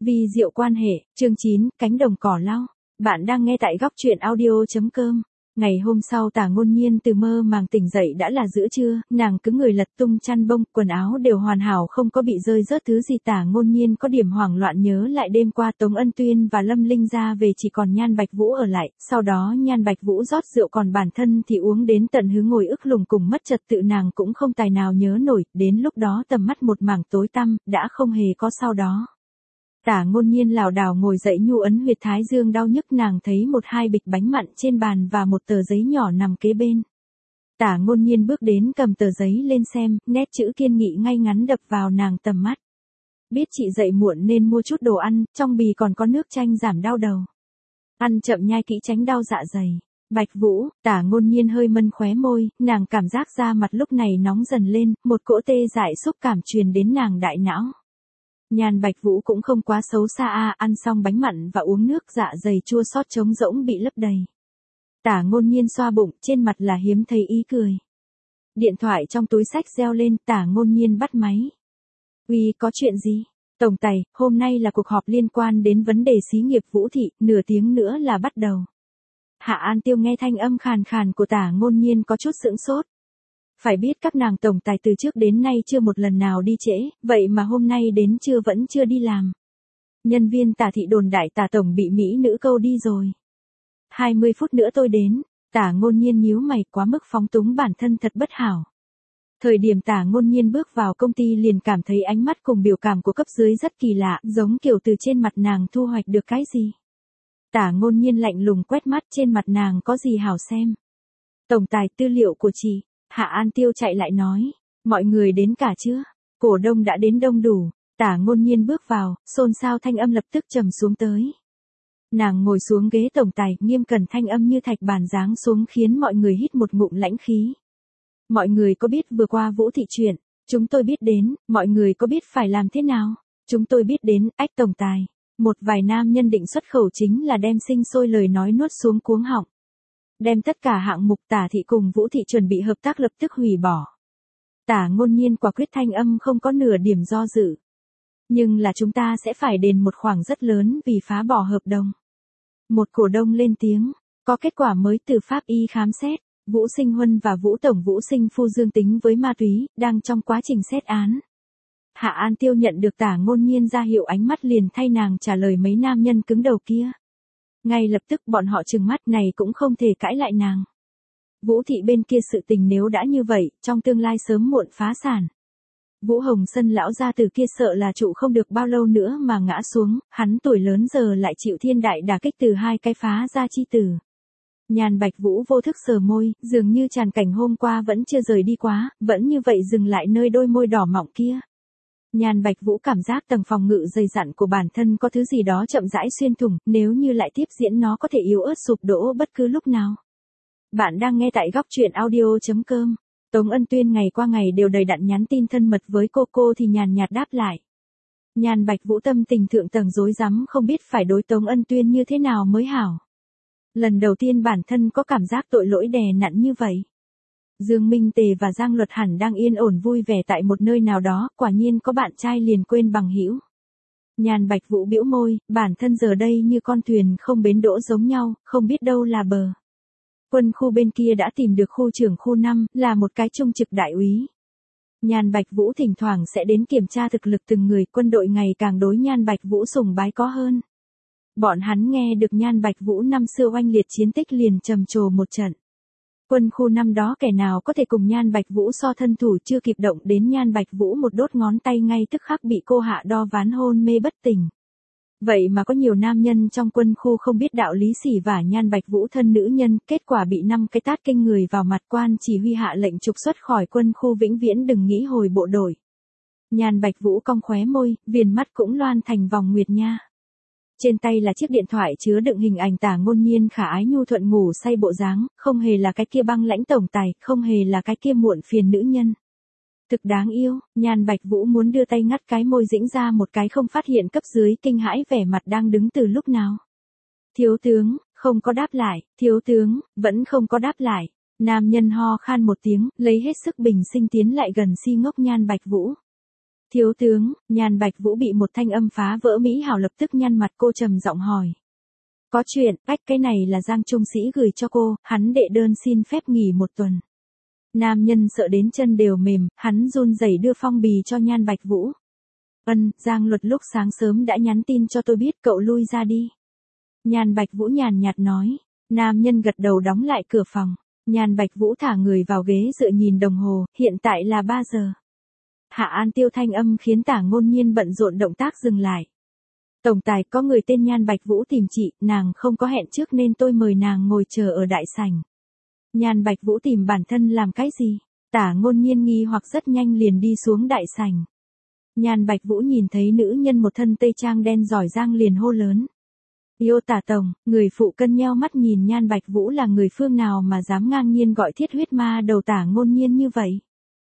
Vi diệu quan hệ, chương 9, cánh đồng cỏ lau. Bạn đang nghe tại góc truyện audio.com. Ngày hôm sau Tả Ngôn Nhiên từ mơ màng tỉnh dậy đã là giữa trưa, nàng cứ người lật tung chăn bông, quần áo đều hoàn hảo không có bị rơi rớt thứ gì. Tả Ngôn Nhiên có điểm hoảng loạn nhớ lại đêm qua Tống Ân Tuyên và Lâm Linh ra về chỉ còn Nhan Bạch Vũ ở lại, sau đó Nhan Bạch Vũ rót rượu còn bản thân thì uống đến tận hứ ngồi ức lùng cùng mất trật tự, nàng cũng không tài nào nhớ nổi, đến lúc đó tầm mắt một mảng tối tăm, đã không hề có sau đó. Tả Ngôn Nhiên lảo đảo ngồi dậy, nhu ấn huyệt thái dương đau nhức, nàng thấy một hai bịch bánh mặn trên bàn và một tờ giấy nhỏ nằm kế bên. Tả Ngôn Nhiên bước đến cầm tờ giấy lên xem, nét chữ kiên nghị ngay ngắn đập vào nàng tầm mắt. Biết chị dậy muộn nên mua chút đồ ăn, trong bì còn có nước chanh giảm đau đầu. Ăn chậm nhai kỹ tránh đau dạ dày. Bạch Vũ, Tả Ngôn Nhiên hơi mân khóe môi, nàng cảm giác da mặt lúc này nóng dần lên, một cỗ tê dại xúc cảm truyền đến nàng đại não. Nhan Bạch Vũ cũng không quá xấu xa ăn xong bánh mặn và uống nước, dạ dày chua xót trống rỗng bị lấp đầy. Tả Ngôn Nhiên xoa bụng, trên mặt là hiếm thấy ý cười. Điện thoại trong túi xách reo lên, Tả Ngôn Nhiên bắt máy. Uy, có chuyện gì? Tổng tài, hôm nay là cuộc họp liên quan đến vấn đề xí nghiệp Vũ thị, nửa tiếng nữa là bắt đầu. Hạ An Tiêu nghe thanh âm khàn khàn của Tả Ngôn Nhiên có chút sững sốt. Phải biết các nàng tổng tài từ trước đến nay chưa một lần nào đi trễ, vậy mà hôm nay đến trưa vẫn chưa đi làm. Nhân viên Tả thị đồn đại Tả tổng bị mỹ nữ câu đi rồi. 20 phút nữa tôi đến. Tả Ngôn Nhiên nhíu mày, quá mức phóng túng bản thân thật bất hảo. Thời điểm Tả Ngôn Nhiên bước vào công ty liền cảm thấy ánh mắt cùng biểu cảm của cấp dưới rất kỳ lạ, giống kiểu từ trên mặt nàng thu hoạch được cái gì. Tả Ngôn Nhiên lạnh lùng quét mắt, trên mặt nàng có gì hảo xem. Tổng tài, tư liệu của chị. Hạ An Tiêu chạy lại nói, mọi người đến cả chưa? Cổ đông đã đến đông đủ. Tả Ngôn Nhiên bước vào, xôn xao thanh âm lập tức trầm xuống tới. Nàng ngồi xuống ghế tổng tài, nghiêm cẩn thanh âm như thạch bản giáng xuống khiến mọi người hít một ngụm lãnh khí. Mọi người có biết vừa qua Vũ thị chuyện? Chúng tôi biết đến. Mọi người có biết phải làm thế nào? Chúng tôi biết đến. Ách tổng tài. Một vài nam nhân định xuất khẩu chính là đem sinh sôi lời nói nuốt xuống cuống họng. Đem tất cả hạng mục Tả thị cùng Vũ thị chuẩn bị hợp tác lập tức hủy bỏ. Tả Ngôn Nhiên quả quyết thanh âm không có nửa điểm do dự. Nhưng là chúng ta sẽ phải đền một khoản rất lớn vì phá bỏ hợp đồng. Một cổ đông lên tiếng, có kết quả mới từ pháp y khám xét, Vũ Sinh Huân và Vũ Tổng Vũ Sinh Phu dương tính với ma túy, đang trong quá trình xét án. Hạ An Tiêu nhận được Tả Ngôn Nhiên ra hiệu ánh mắt liền thay nàng trả lời mấy nam nhân cứng đầu kia. Ngay lập tức bọn họ trừng mắt, này cũng không thể cãi lại nàng. Vũ thị bên kia sự tình nếu đã như vậy, trong tương lai sớm muộn phá sản. Vũ Hồng Sân lão gia tử kia sợ là trụ không được bao lâu nữa mà ngã xuống, hắn tuổi lớn giờ lại chịu thiên đại đả kích từ hai cái phá gia chi tử. Nhan Bạch Vũ vô thức sờ môi, dường như tràn cảnh hôm qua vẫn chưa rời đi quá, vẫn như vậy dừng lại nơi đôi môi đỏ mọng kia. Nhan Bạch Vũ cảm giác tầng phòng ngự dày dặn của bản thân có thứ gì đó chậm rãi xuyên thủng, nếu như lại tiếp diễn nó có thể yếu ớt sụp đổ bất cứ lúc nào. Bạn đang nghe tại góc truyện audio.com. Tống Ân Tuyên ngày qua ngày đều đầy đặn nhắn tin thân mật với cô thì nhàn nhạt đáp lại. Nhan Bạch Vũ tâm tình thượng tầng rối rắm, không biết phải đối Tống Ân Tuyên như thế nào mới hảo. Lần đầu tiên bản thân có cảm giác tội lỗi đè nặng như vậy. Dương Minh Tề và Giang Luật hẳn đang yên ổn vui vẻ tại một nơi nào đó, quả nhiên có bạn trai liền quên bằng hữu. Nhan Bạch Vũ bĩu môi, bản thân giờ đây như con thuyền không bến đỗ giống nhau, không biết đâu là bờ. Quân khu bên kia đã tìm được khu trưởng khu 5, là một cái trung trực đại úy. Nhan Bạch Vũ thỉnh thoảng sẽ đến kiểm tra thực lực từng người, quân đội ngày càng đối Nhan Bạch Vũ sùng bái có hơn. Bọn hắn nghe được Nhan Bạch Vũ năm xưa oanh liệt chiến tích liền trầm trồ một trận. Quân khu năm đó kẻ nào có thể cùng Nhan Bạch Vũ so thân thủ, chưa kịp động đến Nhan Bạch Vũ một đốt ngón tay ngay tức khắc bị cô hạ đo ván hôn mê bất tỉnh. Vậy mà có nhiều nam nhân trong quân khu không biết đạo lý xỉ vả Nhan Bạch Vũ thân nữ nhân, kết quả bị 5 cái tát kinh người vào mặt, quan chỉ huy hạ lệnh trục xuất khỏi quân khu vĩnh viễn đừng nghĩ hồi bộ đội. Nhan Bạch Vũ cong khóe môi, viền mắt cũng loan thành vòng nguyệt nha. Trên tay là chiếc điện thoại chứa đựng hình ảnh Tả Ngôn Nhiên khả ái nhu thuận ngủ say bộ dáng, không hề là cái kia băng lãnh tổng tài, không hề là cái kia muộn phiền nữ nhân. Thực đáng yêu. Nhan Bạch Vũ muốn đưa tay ngắt cái môi dĩnh ra một cái không phát hiện cấp dưới kinh hãi vẻ mặt đang đứng từ lúc nào. Thiếu tướng, không có đáp lại, thiếu tướng, vẫn không có đáp lại. Nam nhân ho khan một tiếng, lấy hết sức bình sinh tiến lại gần si ngốc Nhan Bạch Vũ. Thiếu tướng, Nhan Bạch Vũ bị một thanh âm phá vỡ mỹ hảo lập tức nhăn mặt, cô trầm giọng hỏi. Có chuyện, cái này là Giang Trung Sĩ gửi cho cô, hắn đệ đơn xin phép nghỉ một tuần. Nam nhân sợ đến chân đều mềm, hắn run rẩy đưa phong bì cho Nhan Bạch Vũ. Giang Luật lúc sáng sớm đã nhắn tin cho tôi biết, cậu lui ra đi. Nhan Bạch Vũ nhàn nhạt nói. Nam nhân gật đầu đóng lại cửa phòng. Nhan Bạch Vũ thả người vào ghế dựa nhìn đồng hồ, hiện tại là 3 giờ. Hạ An Tiêu thanh âm khiến Tả Ngôn Nhiên bận rộn động tác dừng lại. Tổng tài, có người tên Nhan Bạch Vũ tìm chị, nàng không có hẹn trước nên tôi mời nàng ngồi chờ ở đại sảnh. Nhan Bạch Vũ tìm bản thân làm cái gì? Tả Ngôn Nhiên nghi hoặc rất nhanh liền đi xuống đại sảnh. Nhan Bạch Vũ nhìn thấy nữ nhân một thân tây trang đen giỏi giang liền hô lớn. Yêu Tả tổng, người phụ cân nheo mắt nhìn Nhan Bạch Vũ là người phương nào mà dám ngang nhiên gọi thiết huyết ma đầu Tả Ngôn Nhiên như vậy.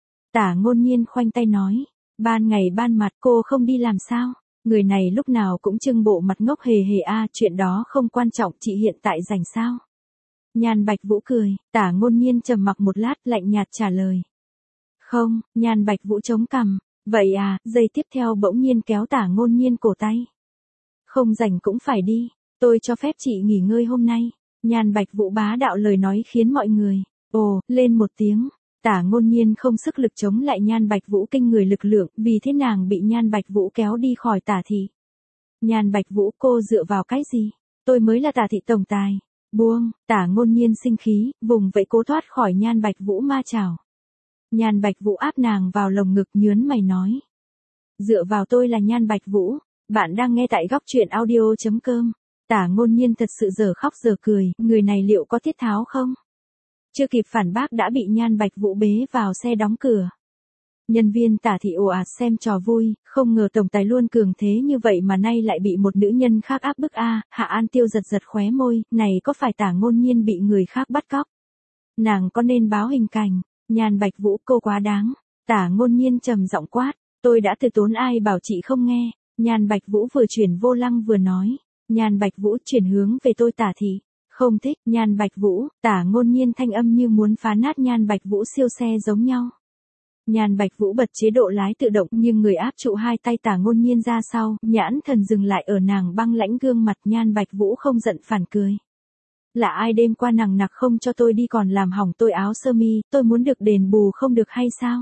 Tả Ngôn Nhiên khoanh tay nói. Ban ngày ban mặt cô không đi làm sao? Người này lúc nào cũng trưng bộ mặt ngốc hề hề chuyện đó không quan trọng, chị hiện tại rảnh sao? Nhan Bạch Vũ cười, Tả Ngôn Nhiên trầm mặc một lát lạnh nhạt trả lời. Không, Nhan Bạch Vũ chống cằm, vậy giây tiếp theo bỗng nhiên kéo Tả Ngôn Nhiên cổ tay. Không rảnh cũng phải đi, tôi cho phép chị nghỉ ngơi hôm nay. Nhan Bạch Vũ bá đạo lời nói khiến mọi người, lên một tiếng. Tả Ngôn Nhiên không sức lực chống lại Nhan Bạch Vũ kinh người lực lượng, vì thế nàng bị Nhan Bạch Vũ kéo đi khỏi Tả thị. Nhan Bạch Vũ, cô dựa vào cái gì? Tôi mới là Tả thị tổng tài. Buông, Tả Ngôn Nhiên sinh khí, vùng vẫy cố thoát khỏi Nhan Bạch Vũ ma chảo. Nhan Bạch Vũ áp nàng vào lồng ngực nhớn mày nói. Dựa vào tôi là Nhan Bạch Vũ, bạn đang nghe tại góc truyện audio.com. Tả Ngôn Nhiên thật sự giờ khóc giờ cười, người này liệu có tiết tháo không? Chưa kịp phản bác đã bị Nhan Bạch Vũ bế vào xe đóng cửa. Nhân viên Tả thị ồ ạt xem trò vui, không ngờ tổng tài luôn cường thế như vậy mà nay lại bị một nữ nhân khác áp bức Hạ An Tiêu giật giật khóe môi, này có phải Tả Ngôn Nhiên bị người khác bắt cóc? Nàng có nên báo hình cảnh? Nhan Bạch Vũ, cô quá đáng. Tả Ngôn Nhiên trầm giọng quát, tôi đã từ tốn ai bảo chị không nghe. Nhan Bạch Vũ vừa chuyển vô lăng vừa nói. Nhan Bạch Vũ chuyển hướng về tôi Tả thị. Không thích, Nhan Bạch Vũ, Tả Ngôn Nhiên thanh âm như muốn phá nát Nhan Bạch Vũ siêu xe giống nhau. Nhan Bạch Vũ bật chế độ lái tự động nhưng người áp trụ hai tay Tả Ngôn Nhiên ra sau, nhãn thần dừng lại ở nàng băng lãnh gương mặt. Nhan Bạch Vũ không giận phản cười. Là ai đêm qua nằng nặc không cho tôi đi còn làm hỏng tôi áo sơ mi, tôi muốn được đền bù không được hay sao?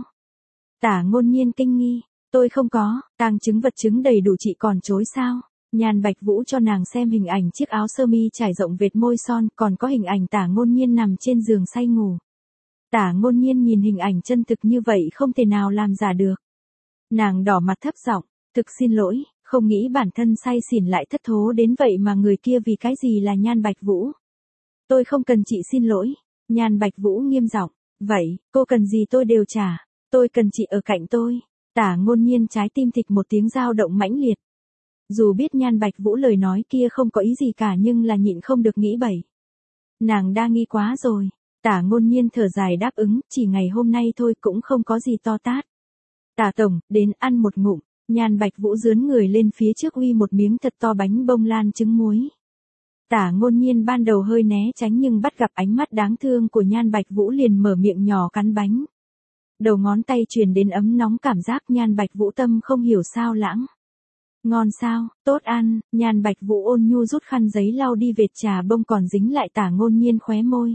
Tả Ngôn Nhiên kinh nghi, tôi không có, tàng chứng vật chứng đầy đủ chị còn chối sao? Nhan Bạch Vũ cho nàng xem hình ảnh chiếc áo sơ mi trải rộng vệt môi son, còn có hình ảnh Tả Ngôn Nhiên nằm trên giường say ngủ. Tả Ngôn Nhiên nhìn hình ảnh chân thực như vậy không thể nào làm giả được. Nàng đỏ mặt thấp giọng, thực xin lỗi, không nghĩ bản thân say xỉn lại thất thố đến vậy mà người kia vì cái gì là Nhan Bạch Vũ. Tôi không cần chị xin lỗi. Nhan Bạch Vũ nghiêm giọng, vậy, cô cần gì tôi đều trả, tôi cần chị ở cạnh tôi. Tả Ngôn Nhiên trái tim thịch một tiếng dao động mãnh liệt. Dù biết Nhan Bạch Vũ lời nói kia không có ý gì cả nhưng là nhịn không được nghĩ bậy. Nàng đa nghi quá rồi. Tả Ngôn Nhiên thở dài đáp ứng, chỉ ngày hôm nay thôi cũng không có gì to tát. Tả tổng, đến ăn một ngụm. Nhan Bạch Vũ dướn người lên phía trước uy một miếng thật to bánh bông lan trứng muối. Tả Ngôn Nhiên ban đầu hơi né tránh nhưng bắt gặp ánh mắt đáng thương của Nhan Bạch Vũ liền mở miệng nhỏ cắn bánh. Đầu ngón tay truyền đến ấm nóng cảm giác. Nhan Bạch Vũ tâm không hiểu sao lãng. Ngon sao, tốt ăn. Nhan Bạch Vũ ôn nhu rút khăn giấy lau đi vệt trà bông còn dính lại Tả Ngôn Nhiên khóe môi.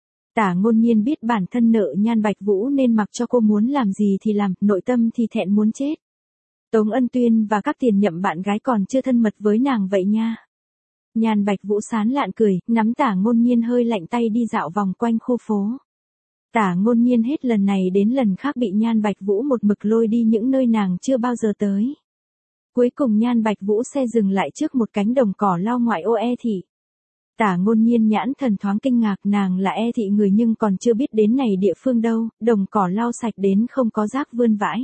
Tả Ngôn Nhiên biết bản thân nợ Nhan Bạch Vũ nên mặc cho cô muốn làm gì thì làm, nội tâm thì thẹn muốn chết. Tống Ân Tuyên và các tiền nhậm bạn gái còn chưa thân mật với nàng vậy nha. Nhan Bạch Vũ sán lạn cười, nắm Tả Ngôn Nhiên hơi lạnh tay đi dạo vòng quanh khu phố. Tả Ngôn Nhiên hết lần này đến lần khác bị Nhan Bạch Vũ một mực lôi đi những nơi nàng chưa bao giờ tới. Cuối cùng Nhan Bạch Vũ xe dừng lại trước một cánh đồng cỏ lau ngoại ô E thị. Tả Ngôn Nhiên nhãn thần thoáng kinh ngạc, nàng là E thị người nhưng còn chưa biết đến này địa phương đâu, đồng cỏ lau sạch đến không có rác vươn vãi.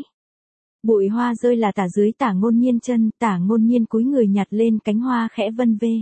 Bụi hoa rơi là tả dưới Tả Ngôn Nhiên chân, Tả Ngôn Nhiên cúi người nhặt lên cánh hoa khẽ vân vê.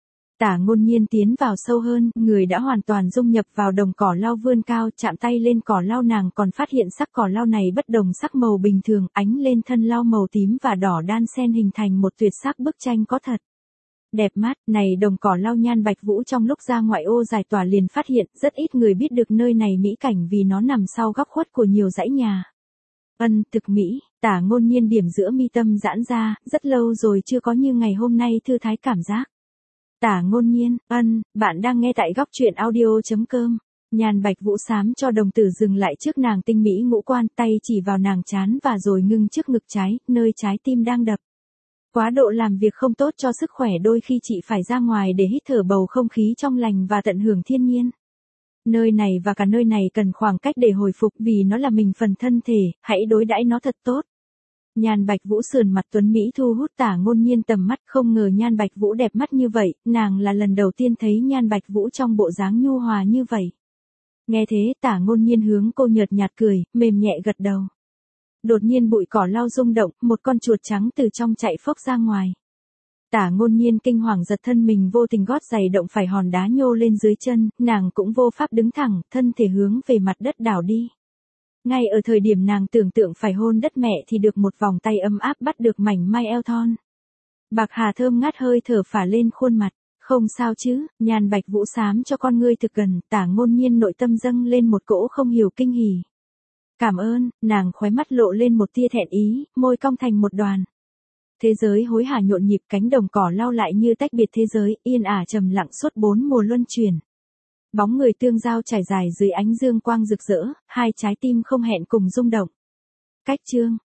Tả Ngôn Nhiên tiến vào sâu hơn, người đã hoàn toàn dung nhập vào đồng cỏ lau vươn cao, chạm tay lên cỏ lau nàng còn phát hiện sắc cỏ lau này bất đồng sắc màu bình thường, ánh lên thân lau màu tím và đỏ đan xen hình thành một tuyệt sắc bức tranh có thật. Đẹp mắt, này đồng cỏ lau. Nhan Bạch Vũ trong lúc ra ngoại ô giải tỏa liền phát hiện, rất ít người biết được nơi này mỹ cảnh vì nó nằm sau góc khuất của nhiều dãy nhà. Thực mỹ, Tả Ngôn Nhiên điểm giữa mi tâm giãn ra, rất lâu rồi chưa có như ngày hôm nay thư thái cảm giác. Tả Ngôn Nhiên, bạn đang nghe tại góc truyện audio.com. Nhan Bạch Vũ xám cho đồng tử dừng lại trước nàng tinh mỹ ngũ quan, tay chỉ vào nàng trán và rồi ngưng trước ngực trái, nơi trái tim đang đập. Quá độ làm việc không tốt cho sức khỏe, đôi khi chị phải ra ngoài để hít thở bầu không khí trong lành và tận hưởng thiên nhiên. Nơi này và cả nơi này cần khoảng cách để hồi phục, vì nó là mình phần thân thể, hãy đối đãi nó thật tốt. Nhan Bạch Vũ sườn mặt tuấn Mỹ thu hút Tả Ngôn Nhiên tầm mắt, không ngờ Nhan Bạch Vũ đẹp mắt như vậy, nàng là lần đầu tiên thấy Nhan Bạch Vũ trong bộ dáng nhu hòa như vậy. Nghe thế Tả Ngôn Nhiên hướng cô nhợt nhạt cười, mềm nhẹ gật đầu. Đột nhiên bụi cỏ lau rung động, một con chuột trắng từ trong chạy phốc ra ngoài. Tả Ngôn Nhiên kinh hoàng giật thân mình, vô tình gót giày động phải hòn đá nhô lên dưới chân, nàng cũng vô pháp đứng thẳng, thân thể hướng về mặt đất đảo đi. Ngay ở thời điểm nàng tưởng tượng phải hôn đất mẹ thì được một vòng tay ấm áp bắt được mảnh mai eo thon. Bạc hà thơm ngát hơi thở phả lên khuôn mặt. Không sao chứ, Nhan Bạch Vũ xám cho con ngươi thực gần, Tả Ngôn Nhiên nội tâm dâng lên một cỗ không hiểu kinh hỉ. Cảm ơn, nàng khóe mắt lộ lên một tia thẹn ý, môi cong thành một đoàn. Thế giới hối hả nhộn nhịp, cánh đồng cỏ lau lại như tách biệt thế giới, yên ả trầm lặng suốt 4 mùa luân chuyển. Bóng người tương giao trải dài dưới ánh dương quang rực rỡ, hai trái tim không hẹn cùng rung động. Cách chương